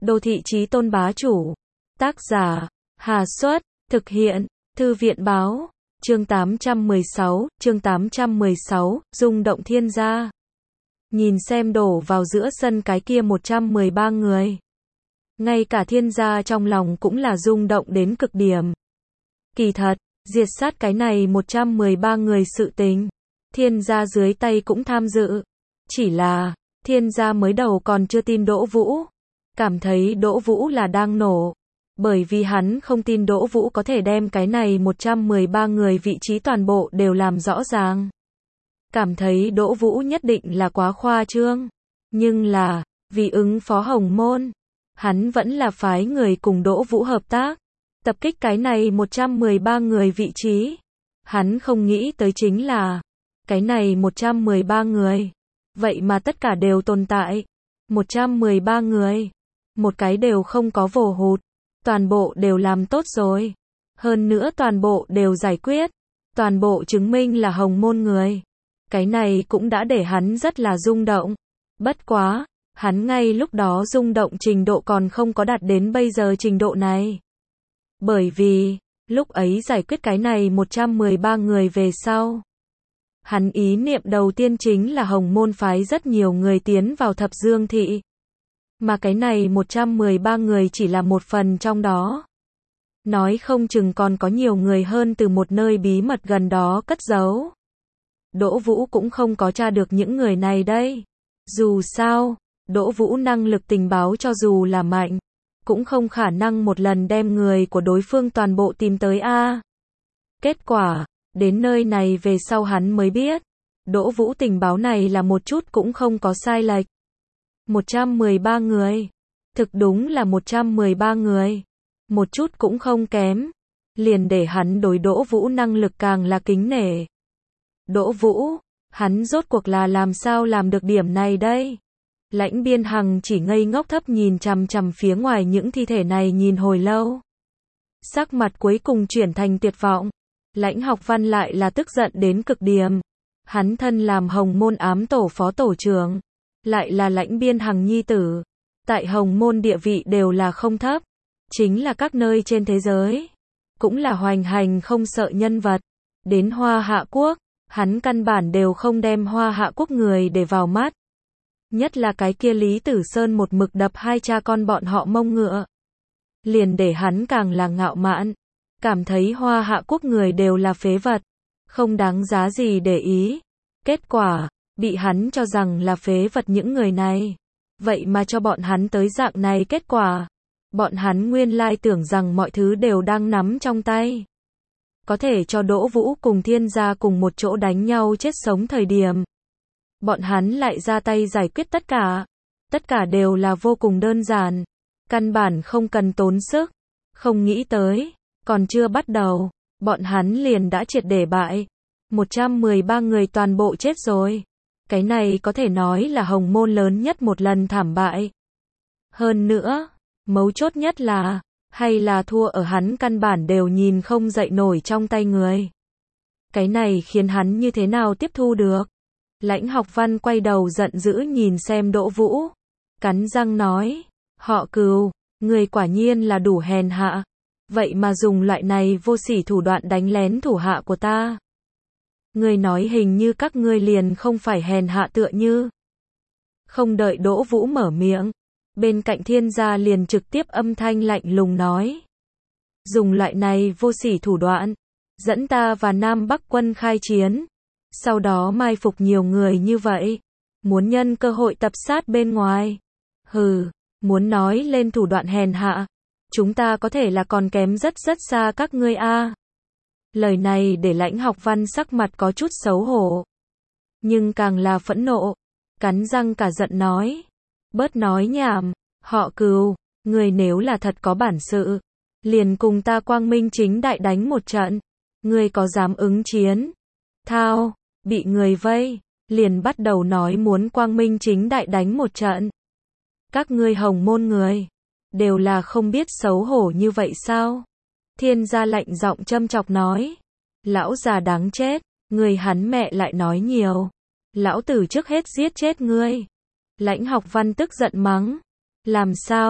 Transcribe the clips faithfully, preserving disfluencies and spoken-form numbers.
Đô thị chí tôn bá chủ. Tác giả, Hà Xuất, thực hiện, Thư viện báo, chương tám trăm mười sáu, chương tám trăm mười sáu, rung động thiên gia. Nhìn xem đổ vào giữa sân cái kia một trăm mười ba người. Ngay cả thiên gia trong lòng cũng là rung động đến cực điểm. Kỳ thật, diệt sát cái này một trăm mười ba người sự tình, thiên gia dưới tay cũng tham dự. Chỉ là, thiên gia mới đầu còn chưa tin Đỗ Vũ. Cảm thấy Đỗ Vũ là đang nổ. Bởi vì hắn không tin Đỗ Vũ có thể đem cái này một trăm mười ba người vị trí toàn bộ đều làm rõ ràng. Cảm thấy Đỗ Vũ nhất định là quá khoa trương. Nhưng là, vì ứng phó Hồng Môn, hắn vẫn là phái người cùng Đỗ Vũ hợp tác. Tập kích cái này một trăm mười ba người vị trí. Hắn không nghĩ tới chính là, cái này một trăm mười ba người. Vậy mà tất cả đều tồn tại. một trăm mười ba người. Một cái đều không có vồ hụt. Toàn bộ đều làm tốt rồi. Hơn nữa toàn bộ đều giải quyết. Toàn bộ chứng minh là Hồng Môn người. Cái này cũng đã để hắn rất là rung động. Bất quá, hắn ngay lúc đó rung động trình độ còn không có đạt đến bây giờ trình độ này. Bởi vì, lúc ấy giải quyết cái này một trăm mười ba người về sau. Hắn ý niệm đầu tiên chính là Hồng Môn phái rất nhiều người tiến vào Thập Dương Thị. Mà cái này một trăm mười ba người chỉ là một phần trong đó. Nói không chừng còn có nhiều người hơn từ một nơi bí mật gần đó cất giấu. Đỗ Vũ cũng không có tra được những người này đây. Dù sao, Đỗ Vũ năng lực tình báo cho dù là mạnh, cũng không khả năng một lần đem người của đối phương toàn bộ tìm tới a. Kết quả, đến nơi này về sau hắn mới biết, Đỗ Vũ tình báo này là một chút cũng không có sai lệch. một trăm mười ba người. Thực đúng là một trăm mười ba người. Một chút cũng không kém. Liền để hắn đối Đỗ Vũ năng lực càng là kính nể. Đỗ Vũ, hắn rốt cuộc là làm sao làm được điểm này đây? Lãnh Biên Hằng chỉ ngây ngốc thấp nhìn chằm chằm phía ngoài những thi thể này nhìn hồi lâu. Sắc mặt cuối cùng chuyển thành tuyệt vọng. Lãnh Học Văn lại là tức giận đến cực điểm. Hắn thân làm Hồng Môn ám tổ phó tổ trưởng, lại là Lãnh Biên Hằng nhi tử. Tại Hồng Môn địa vị đều là không thấp. Chính là các nơi trên thế giới. Cũng là hoành hành không sợ nhân vật. Đến Hoa Hạ Quốc, hắn căn bản đều không đem Hoa Hạ Quốc người để vào mắt. Nhất là cái kia Lý Tử Sơn một mực đập hai cha con bọn họ mông ngựa. Liền để hắn càng là ngạo mạn. Cảm thấy Hoa Hạ Quốc người đều là phế vật. Không đáng giá gì để ý. Kết quả, bị hắn cho rằng là phế vật những người này. Vậy mà cho bọn hắn tới dạng này kết quả. Bọn hắn nguyên lai tưởng rằng mọi thứ đều đang nắm trong tay. Có thể cho Đỗ Vũ cùng thiên gia cùng một chỗ đánh nhau chết sống thời điểm. Bọn hắn lại ra tay giải quyết tất cả. Tất cả đều là vô cùng đơn giản. Căn bản không cần tốn sức. Không nghĩ tới, còn chưa bắt đầu, bọn hắn liền đã triệt để bại. một trăm mười ba người toàn bộ chết rồi. Cái này có thể nói là Hồng Môn lớn nhất một lần thảm bại. Hơn nữa, mấu chốt nhất là, hay là thua ở hắn căn bản đều nhìn không dậy nổi trong tay người. Cái này khiến hắn như thế nào tiếp thu được? Lãnh Học Văn quay đầu giận dữ nhìn xem Đỗ Vũ. Cắn răng nói, họ Cừu, người quả nhiên là đủ hèn hạ. Vậy mà dùng loại này vô sỉ thủ đoạn đánh lén thủ hạ của ta. Người nói hình như các ngươi liền không phải hèn hạ tựa như. Không đợi Đỗ Vũ mở miệng. Bên cạnh thiên gia liền trực tiếp âm thanh lạnh lùng nói. Dùng loại này vô sỉ thủ đoạn. Dẫn ta và Nam Bắc quân khai chiến. Sau đó mai phục nhiều người như vậy. Muốn nhân cơ hội tập sát bên ngoài. Hừ, muốn nói lên thủ đoạn hèn hạ. Chúng ta có thể là còn kém rất rất xa các ngươi a. Lời này để Lãnh Học Văn sắc mặt có chút xấu hổ. Nhưng càng là phẫn nộ. Cắn răng cả giận nói. Bớt nói nhảm, họ Cừu, người nếu là thật có bản sự. Liền cùng ta quang minh chính đại đánh một trận. Người có dám ứng chiến? Thao, bị người vây. Liền bắt đầu nói muốn quang minh chính đại đánh một trận. Các ngươi Hồng Môn người. Đều là không biết xấu hổ như vậy sao? Thiên gia lạnh giọng châm chọc nói. Lão già đáng chết, người hắn mẹ lại nói nhiều. Lão tử trước hết giết chết ngươi. Lãnh Học Văn tức giận mắng. Làm sao?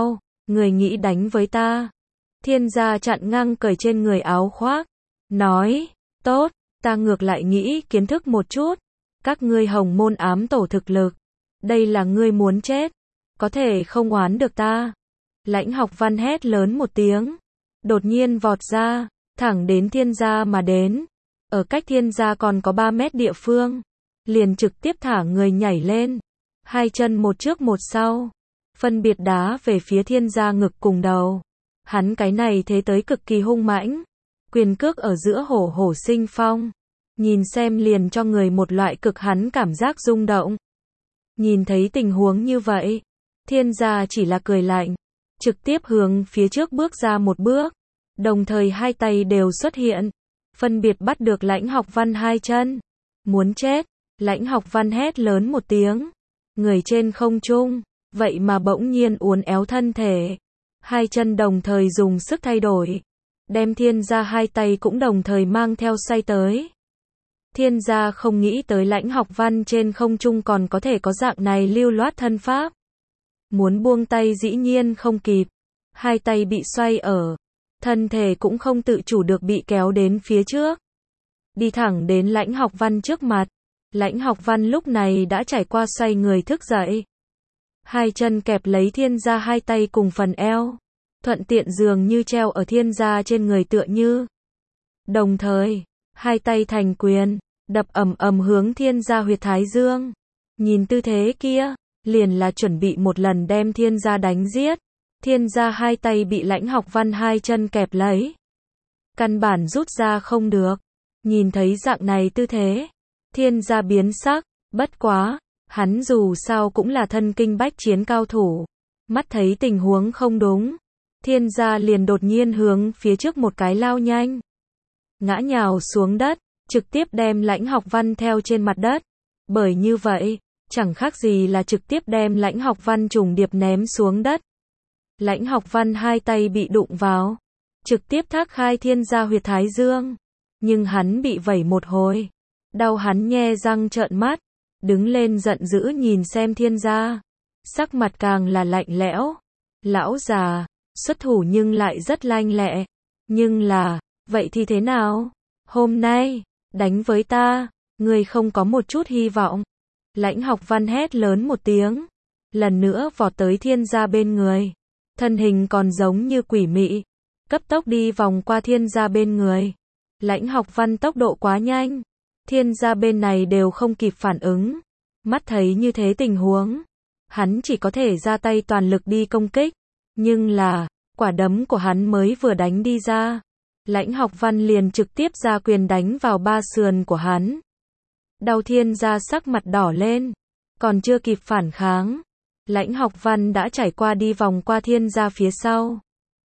người nghĩ đánh với ta. Thiên gia chặn ngang cởi trên người áo khoác, nói, tốt, ta ngược lại nghĩ kiến thức một chút, các ngươi hồng môn ám tổ thực lực, đây là ngươi muốn chết, có thể không oán được ta. Lãnh Học Văn hét lớn một tiếng, đột nhiên vọt ra, thẳng đến thiên gia mà đến, ở cách thiên gia còn có ba mét địa phương, liền trực tiếp thả người nhảy lên, hai chân một trước một sau, phân biệt đá về phía thiên gia ngực cùng đầu. Hắn cái này thế tới cực kỳ hung mãnh, quyền cước ở giữa hổ hổ sinh phong, nhìn xem liền cho người một loại cực hắn cảm giác rung động. Nhìn thấy tình huống như vậy, thiên gia chỉ là cười lạnh, trực tiếp hướng phía trước bước ra một bước, đồng thời hai tay đều xuất hiện, phân biệt bắt được Lãnh Học Văn hai chân. Muốn chết, Lãnh Học Văn hét lớn một tiếng, người trên không trung, vậy mà bỗng nhiên uốn éo thân thể, hai chân đồng thời dùng sức thay đổi, đem thiên gia hai tay cũng đồng thời mang theo xoay tới. Thiên gia không nghĩ tới Lãnh Học Văn trên không trung còn có thể có dạng này lưu loát thân pháp. Muốn buông tay dĩ nhiên không kịp, hai tay bị xoay ở, thân thể cũng không tự chủ được bị kéo đến phía trước, đi thẳng đến Lãnh Học Văn trước mặt. Lãnh Học Văn lúc này đã trải qua xoay người thức dậy, hai chân kẹp lấy thiên gia hai tay cùng phần eo, thuận tiện dường như treo ở thiên gia trên người tựa như. Đồng thời, hai tay thành quyền, đập ầm ầm hướng thiên gia huyệt thái dương. Nhìn tư thế kia, liền là chuẩn bị một lần đem thiên gia đánh giết. Thiên gia hai tay bị Lãnh Học Văn hai chân kẹp lấy, căn bản rút ra không được. Nhìn thấy dạng này tư thế, thiên gia biến sắc, bất quá, hắn dù sao cũng là thân kinh bách chiến cao thủ, mắt thấy tình huống không đúng, thiên gia liền đột nhiên hướng phía trước một cái lao nhanh, ngã nhào xuống đất, trực tiếp đem Lãnh Học Văn theo trên mặt đất. Bởi như vậy, chẳng khác gì là trực tiếp đem Lãnh Học Văn trùng điệp ném xuống đất. Lãnh Học Văn hai tay bị đụng vào, trực tiếp thác khai thiên gia huyệt thái dương, nhưng hắn bị vẩy một hồi, đau hắn nhe răng trợn mắt, đứng lên giận dữ nhìn xem thiên gia, sắc mặt càng là lạnh lẽo. Lão già, xuất thủ nhưng lại rất lanh lẹ, nhưng là, vậy thì thế nào? Hôm nay, đánh với ta, ngươi không có một chút hy vọng. Lãnh Học Văn hét lớn một tiếng, lần nữa vọt tới thiên gia bên người, thân hình còn giống như quỷ mị, cấp tốc đi vòng qua thiên gia bên người. Lãnh Học Văn tốc độ quá nhanh, thiên gia bên này đều không kịp phản ứng. Mắt thấy như thế tình huống, hắn chỉ có thể ra tay toàn lực đi công kích, nhưng là, quả đấm của hắn mới vừa đánh đi ra, Lãnh Học Văn liền trực tiếp ra quyền đánh vào ba sườn của hắn. Đau thiên gia sắc mặt đỏ lên, còn chưa kịp phản kháng, Lãnh Học Văn đã trải qua đi vòng qua thiên gia phía sau,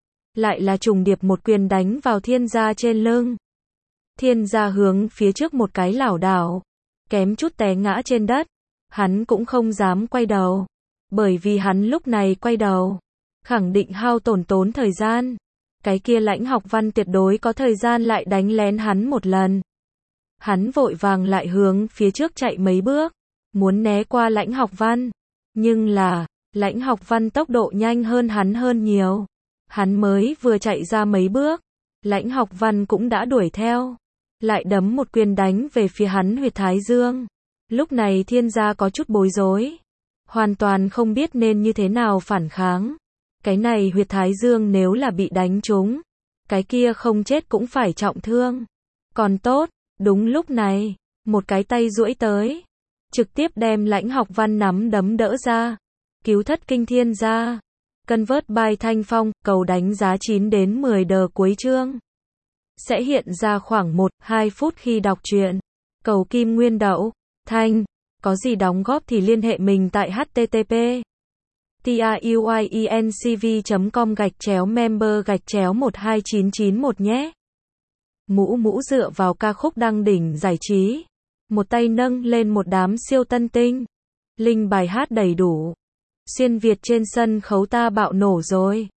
lại là trùng điệp một quyền đánh vào thiên gia trên lưng. Thiên gia hướng phía trước một cái lảo đảo, kém chút té ngã trên đất, hắn cũng không dám quay đầu, bởi vì hắn lúc này quay đầu, khẳng định hao tổn tốn thời gian. Cái kia Lãnh Học Văn tuyệt đối có thời gian lại đánh lén hắn một lần. Hắn vội vàng lại hướng phía trước chạy mấy bước, muốn né qua Lãnh Học Văn, nhưng là, Lãnh Học Văn tốc độ nhanh hơn hắn hơn nhiều. Hắn mới vừa chạy ra mấy bước, Lãnh Học Văn cũng đã đuổi theo, lại đấm một quyền đánh về phía hắn huyệt thái dương. Lúc này thiên gia có chút bối rối, hoàn toàn không biết nên như thế nào phản kháng. Cái này huyệt thái dương nếu là bị đánh trúng, cái kia không chết cũng phải trọng thương. Còn tốt, đúng lúc này, một cái tay duỗi tới, trực tiếp đem Lãnh Học Văn nắm đấm đỡ ra, cứu thất kinh thiên gia. Convert by Thanh Phong, cầu đánh giá chín đến mười đờ cuối chương. Sẽ hiện ra khoảng một đến hai phút khi đọc truyện. Cầu kim nguyên đậu, Thanh, có gì đóng góp thì liên hệ mình tại h t t p truyencv chấm com gạch chéo member gạch chéo một hai chín chín một nhé. Mũ mũ dựa vào ca khúc đăng đỉnh giải trí, một tay nâng lên một đám siêu tân tinh, linh bài hát đầy đủ, xuyên Việt trên sân khấu ta bạo nổ rồi.